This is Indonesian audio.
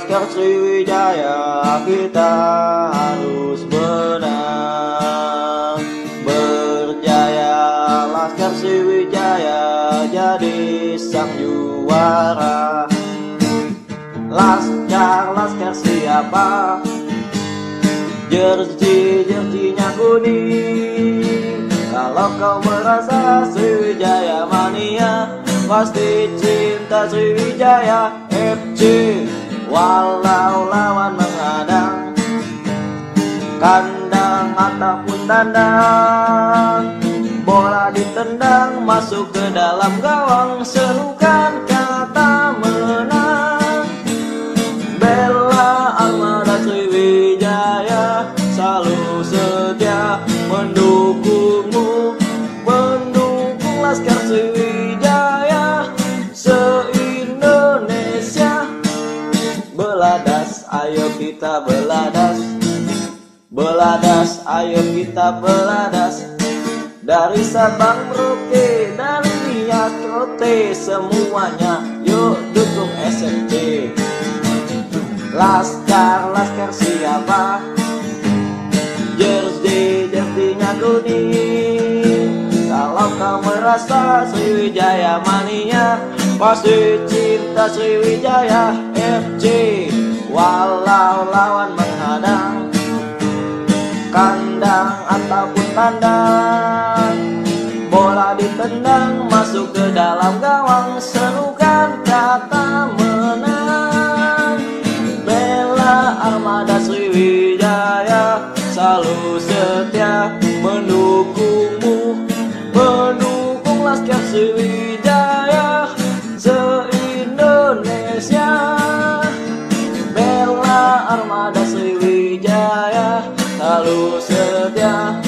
Laskar Sriwijaya, kita harus menang. Berjaya Laskar Sriwijaya, jadi sang juara. Laskar siapa? Jersinya kuning. Kalau kau merasa Sriwijaya mania, pasti cinta Sriwijaya FC. Walau lawan menghadang, kandang ataupun tandang, bola ditendang masuk ke dalam gawang, serukan kata menang. Bela armada Sriwijaya, selalu setia mendukungmu, mendukung Laskar Sriwijaya se-Indonesia. Beladas, ayo kita beladas. Beladas, ayo kita beladas. Dari Sabang Merauke, dari Nias Rote, semuanya yuk dukung SMC. Laskar siapa? Jersinya kuning. Kalau kau merasa Sriwijaya mania, pasti cinta Sriwijaya FC. Walau lawan menghadang, kandang ataupun tandang, bola ditendang masuk ke dalam gawang, serukan kata menang. Bela armada Sriwijaya, selalu setia mendukungmu, mendukung Laskar Sriwijaya se-Indonesia. Bela armada Sriwijaya, selalu setia